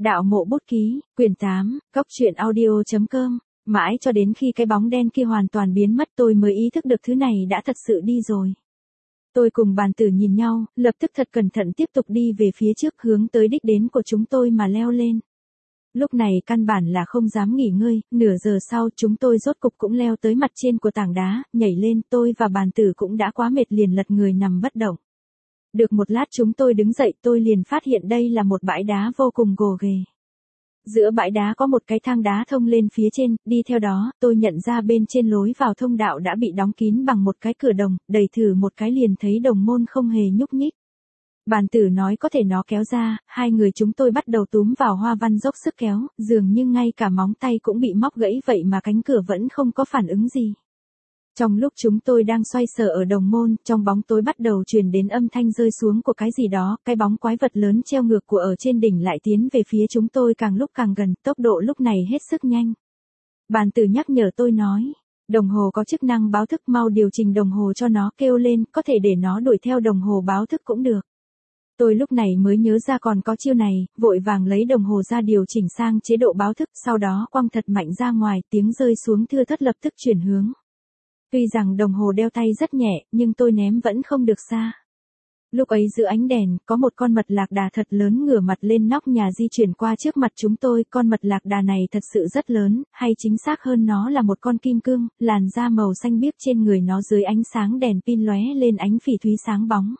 Đạo mộ bút ký, quyển 8, Cốc truyện audio.com. Mãi cho đến khi cái bóng đen kia hoàn toàn biến mất tôi mới ý thức được thứ này đã thật sự đi rồi. Tôi cùng bàn tử nhìn nhau, lập tức thật cẩn thận tiếp tục đi về phía trước hướng tới đích đến của chúng tôi mà leo lên. Lúc này căn bản là không dám nghỉ ngơi, nửa giờ sau chúng tôi rốt cục cũng leo tới mặt trên của tảng đá, nhảy lên tôi và bàn tử cũng đã quá mệt liền lật người nằm bất động. Được một lát chúng tôi đứng dậy tôi liền phát hiện đây là một bãi đá vô cùng gồ ghề. Giữa bãi đá có một cái thang đá thông lên phía trên, đi theo đó tôi nhận ra bên trên lối vào thông đạo đã bị đóng kín bằng một cái cửa đồng, đẩy thử một cái liền thấy đồng môn không hề nhúc nhích. Bàn tử nói có thể nó kéo ra, hai người chúng tôi bắt đầu túm vào hoa văn dốc sức kéo, dường như ngay cả móng tay cũng bị móc gãy vậy mà cánh cửa vẫn không có phản ứng gì. Trong lúc chúng tôi đang xoay sở ở đồng môn, trong bóng tối bắt đầu truyền đến âm thanh rơi xuống của cái gì đó, cái bóng quái vật lớn treo ngược của ở trên đỉnh lại tiến về phía chúng tôi càng lúc càng gần, tốc độ lúc này hết sức nhanh. Bàn tử nhắc nhở tôi nói, đồng hồ có chức năng báo thức, mau điều chỉnh đồng hồ cho nó kêu lên, có thể để nó đuổi theo đồng hồ báo thức cũng được. Tôi lúc này mới nhớ ra còn có chiêu này, vội vàng lấy đồng hồ ra điều chỉnh sang chế độ báo thức, sau đó quăng thật mạnh ra ngoài, tiếng rơi xuống thưa thớt lập tức chuyển hướng. Tuy rằng đồng hồ đeo tay rất nhẹ, nhưng tôi ném vẫn không được xa. Lúc ấy giữa ánh đèn, có một con mật lạc đà thật lớn ngửa mặt lên nóc nhà di chuyển qua trước mặt chúng tôi. Con mật lạc đà này thật sự rất lớn, hay chính xác hơn nó là một con kim cương, làn da màu xanh biếc, trên người nó dưới ánh sáng đèn pin lóe lên ánh phỉ thúy sáng bóng.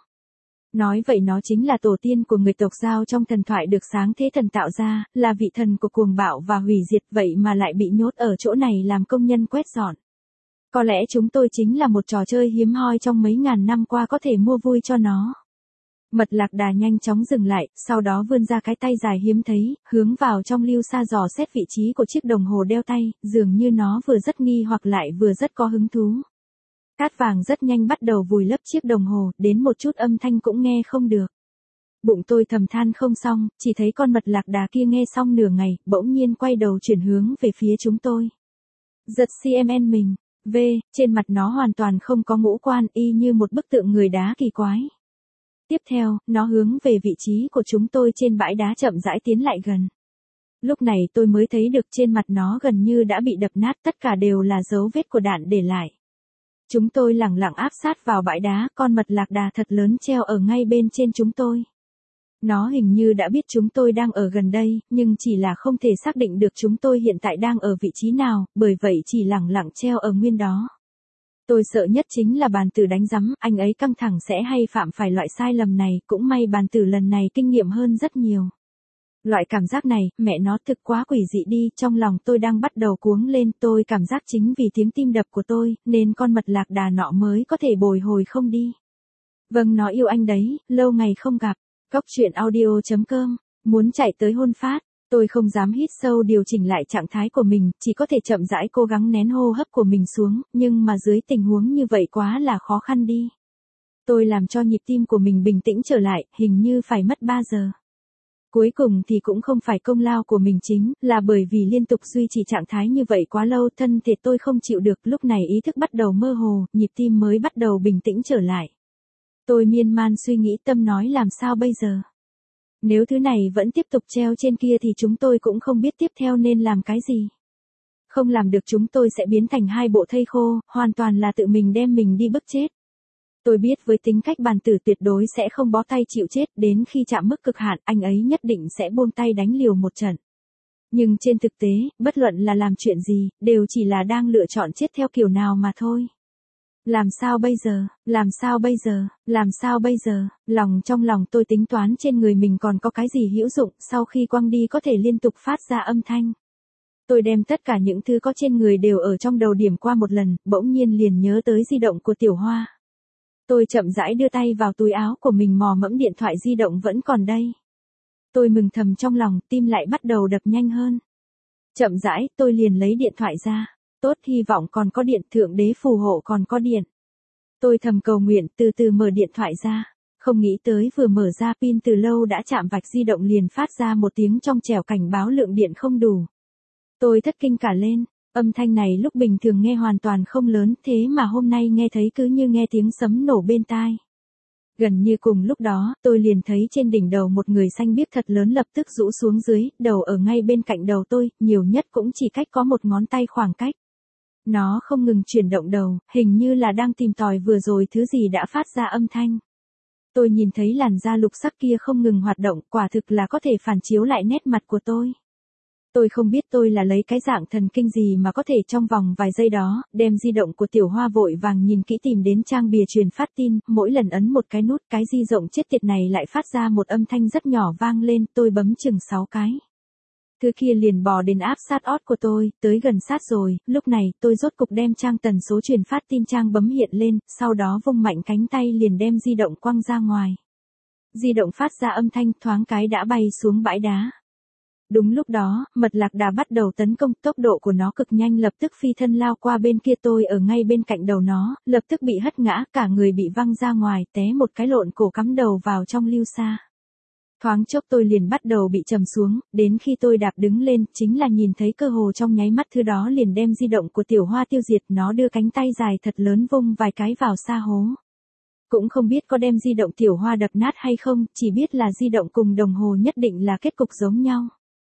Nói vậy nó chính là tổ tiên của người tộc Dao trong thần thoại được sáng thế thần tạo ra, là vị thần của cuồng bạo và hủy diệt, vậy mà lại bị nhốt ở chỗ này làm công nhân quét dọn. Có lẽ chúng tôi chính là một trò chơi hiếm hoi trong mấy ngàn năm qua có thể mua vui cho nó. Mật lạc đà nhanh chóng dừng lại, sau đó vươn ra cái tay dài hiếm thấy, hướng vào trong lưu xa dò xét vị trí của chiếc đồng hồ đeo tay, dường như nó vừa rất nghi hoặc lại vừa rất có hứng thú. Cát vàng rất nhanh bắt đầu vùi lấp chiếc đồng hồ, đến một chút âm thanh cũng nghe không được. Bụng tôi thầm than không xong, chỉ thấy con mật lạc đà kia nghe xong nửa ngày, bỗng nhiên quay đầu chuyển hướng về phía chúng tôi. Giật CMN mình. Trên mặt nó hoàn toàn không có ngũ quan, y như một bức tượng người đá kỳ quái. Tiếp theo, nó hướng về vị trí của chúng tôi trên bãi đá chậm rãi tiến lại gần. Lúc này tôi mới thấy được trên mặt nó gần như đã bị đập nát, tất cả đều là dấu vết của đạn để lại. Chúng tôi lẳng lặng áp sát vào bãi đá, con mật lạc đà thật lớn treo ở ngay bên trên chúng tôi. Nó hình như đã biết chúng tôi đang ở gần đây, nhưng chỉ là không thể xác định được chúng tôi hiện tại đang ở vị trí nào, bởi vậy chỉ lẳng lặng treo ở nguyên đó. Tôi sợ nhất chính là bàn tử đánh rắm, anh ấy căng thẳng sẽ hay phạm phải loại sai lầm này, cũng may bàn tử lần này kinh nghiệm hơn rất nhiều. Loại cảm giác này, mẹ nó thực quá quỷ dị đi, trong lòng tôi đang bắt đầu cuống lên, tôi cảm giác chính vì tiếng tim đập của tôi, nên con mật lạc đà nọ mới có thể bồi hồi không đi. Vâng, nó yêu anh đấy, lâu ngày không gặp. Cốc truyện audio.com, muốn chạy tới hôn phát, tôi không dám hít sâu điều chỉnh lại trạng thái của mình, chỉ có thể chậm rãi cố gắng nén hô hấp của mình xuống, nhưng mà dưới tình huống như vậy quá là khó khăn đi. Tôi làm cho nhịp tim của mình bình tĩnh trở lại, hình như phải mất 3 giờ. Cuối cùng thì cũng không phải công lao của mình chính, là bởi vì liên tục duy trì trạng thái như vậy quá lâu, thân thể tôi không chịu được, lúc này ý thức bắt đầu mơ hồ, nhịp tim mới bắt đầu bình tĩnh trở lại. Tôi miên man suy nghĩ, tâm nói làm sao bây giờ. Nếu thứ này vẫn tiếp tục treo trên kia thì chúng tôi cũng không biết tiếp theo nên làm cái gì. Không làm được chúng tôi sẽ biến thành hai bộ thây khô, hoàn toàn là tự mình đem mình đi bức chết. Tôi biết với tính cách bàn tử tuyệt đối sẽ không bó tay chịu chết, đến khi chạm mức cực hạn, anh ấy nhất định sẽ buông tay đánh liều một trận. Nhưng trên thực tế, bất luận là làm chuyện gì, đều chỉ là đang lựa chọn chết theo kiểu nào mà thôi. Làm sao bây giờ, làm sao bây giờ, làm sao bây giờ, trong lòng tôi tính toán trên người mình còn có cái gì hữu dụng, sau khi quăng đi có thể liên tục phát ra âm thanh. Tôi đem tất cả những thứ có trên người đều ở trong đầu điểm qua một lần, bỗng nhiên liền nhớ tới di động của Tiểu Hoa. Tôi chậm rãi đưa tay vào túi áo của mình mò mẫm điện thoại di động vẫn còn đây. Tôi mừng thầm trong lòng, tim lại bắt đầu đập nhanh hơn. Chậm rãi, tôi liền lấy điện thoại ra. Tốt, hy vọng còn có điện, thượng đế phù hộ còn có điện. Tôi thầm cầu nguyện, từ từ mở điện thoại ra. Không nghĩ tới vừa mở ra pin từ lâu đã chạm vạch di động liền phát ra một tiếng trong trẻo cảnh báo lượng điện không đủ. Tôi thất kinh cả lên, âm thanh này lúc bình thường nghe hoàn toàn không lớn, thế mà hôm nay nghe thấy cứ như nghe tiếng sấm nổ bên tai. Gần như cùng lúc đó, tôi liền thấy trên đỉnh đầu một người xanh biếc thật lớn lập tức rũ xuống dưới, đầu ở ngay bên cạnh đầu tôi, nhiều nhất cũng chỉ cách có một ngón tay khoảng cách. Nó không ngừng chuyển động đầu, hình như là đang tìm tòi vừa rồi thứ gì đã phát ra âm thanh. Tôi nhìn thấy làn da lục sắc kia không ngừng hoạt động, quả thực là có thể phản chiếu lại nét mặt của tôi. Tôi không biết tôi là lấy cái dạng thần kinh gì mà có thể trong vòng vài giây đó, đem di động của Tiểu Hoa vội vàng nhìn kỹ tìm đến trang bìa truyền phát tin, mỗi lần ấn một cái nút cái di động chết tiệt này lại phát ra một âm thanh rất nhỏ vang lên, tôi bấm chừng 6 cái. Thứ kia liền bò đến áp sát ót của tôi, tới gần sát rồi, lúc này tôi rốt cục đem trang tần số truyền phát tin trang bấm hiện lên, sau đó vung mạnh cánh tay liền đem di động quăng ra ngoài. Di động phát ra âm thanh thoáng cái đã bay xuống bãi đá. Đúng lúc đó, mật lạc đà bắt đầu tấn công, tốc độ của nó cực nhanh lập tức phi thân lao qua bên kia tôi ở ngay bên cạnh đầu nó, lập tức bị hất ngã, cả người bị văng ra ngoài, té một cái lộn cổ cắm đầu vào trong lưu sa. Thoáng chốc tôi liền bắt đầu bị trầm xuống, đến khi tôi đạp đứng lên, chính là nhìn thấy cơ hồ trong nháy mắt thứ đó liền đem di động của Tiểu Hoa tiêu diệt, nó đưa cánh tay dài thật lớn vung vài cái vào sa hố. Cũng không biết có đem di động Tiểu Hoa đập nát hay không, chỉ biết là di động cùng đồng hồ nhất định là kết cục giống nhau.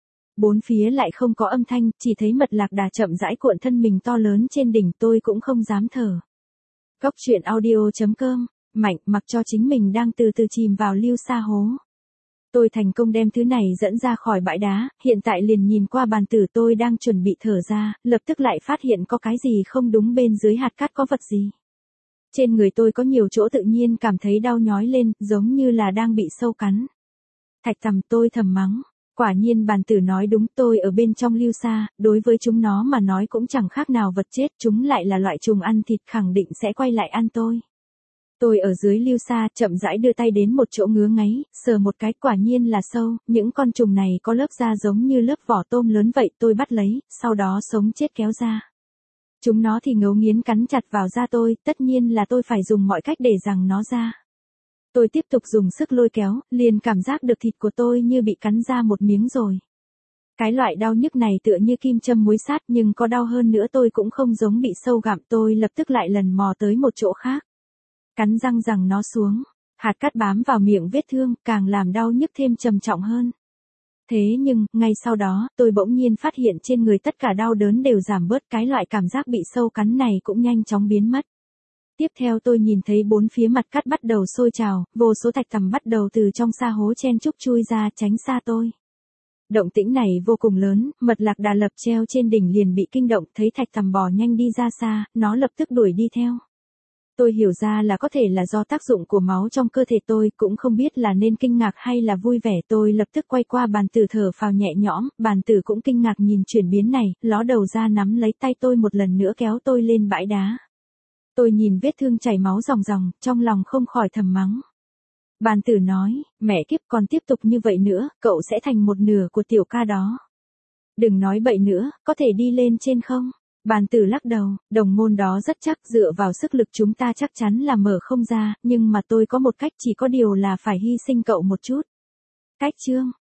Bốn phía lại không có âm thanh, chỉ thấy mật lạc đà chậm rãi cuộn thân mình to lớn trên đỉnh, tôi cũng không dám thở. Góc truyện audio.com, Mạnh mặc cho chính mình đang từ từ chìm vào lưu sa hố. Tôi thành công đem thứ này dẫn ra khỏi bãi đá, hiện tại liền nhìn qua bàn tử tôi đang chuẩn bị thở ra, lập tức lại phát hiện có cái gì không đúng, bên dưới hạt cát có vật gì. Trên người tôi có nhiều chỗ tự nhiên cảm thấy đau nhói lên, giống như là đang bị sâu cắn. Thạch Tầm, tôi thầm mắng. Quả nhiên bàn tử nói đúng, tôi ở bên trong lưu sa, đối với chúng nó mà nói cũng chẳng khác nào vật chết, chúng lại là loại trùng ăn thịt, khẳng định sẽ quay lại ăn tôi. Tôi ở dưới lưu sa, chậm rãi đưa tay đến một chỗ ngứa ngáy, sờ một cái, quả nhiên là sâu, những con trùng này có lớp da giống như lớp vỏ tôm lớn vậy, tôi bắt lấy, sau đó sống chết kéo ra. Chúng nó thì ngấu nghiến cắn chặt vào da tôi, tất nhiên là tôi phải dùng mọi cách để giằng nó ra. Tôi tiếp tục dùng sức lôi kéo, liền cảm giác được thịt của tôi như bị cắn ra một miếng rồi. Cái loại đau nhức này tựa như kim châm muối sát, nhưng có đau hơn nữa tôi cũng không giống bị sâu gặm, tôi lập tức lại lần mò tới một chỗ khác. Cắn răng rằng nó xuống, hạt cát bám vào miệng vết thương, càng làm đau nhức thêm trầm trọng hơn. Thế nhưng, ngay sau đó, tôi bỗng nhiên phát hiện trên người tất cả đau đớn đều giảm bớt, cái loại cảm giác bị sâu cắn này cũng nhanh chóng biến mất. Tiếp theo tôi nhìn thấy bốn phía mặt cát bắt đầu sôi trào, vô số thạch tằm bắt đầu từ trong sa hố chen chúc chui ra tránh xa tôi. Động tĩnh này vô cùng lớn, mật lạc đà lập treo trên đỉnh liền bị kinh động, thấy thạch tằm bò nhanh đi ra xa, nó lập tức đuổi đi theo. Tôi hiểu ra là có thể là do tác dụng của máu trong cơ thể tôi, cũng không biết là nên kinh ngạc hay là vui vẻ, tôi lập tức quay qua bàn tử thở phào nhẹ nhõm, bàn tử cũng kinh ngạc nhìn chuyển biến này, ló đầu ra nắm lấy tay tôi một lần nữa kéo tôi lên bãi đá. Tôi nhìn vết thương chảy máu ròng ròng, trong lòng không khỏi thầm mắng. Bàn tử nói, mẹ kiếp, còn tiếp tục như vậy nữa, cậu sẽ thành một nửa của tiểu ca đó. Đừng nói bậy nữa, có thể đi lên trên không? Bàn tử lắc đầu, đồng môn đó rất chắc, dựa vào sức lực chúng ta chắc chắn là mở không ra, nhưng mà tôi có một cách, chỉ có điều là phải hy sinh cậu một chút. Cách chương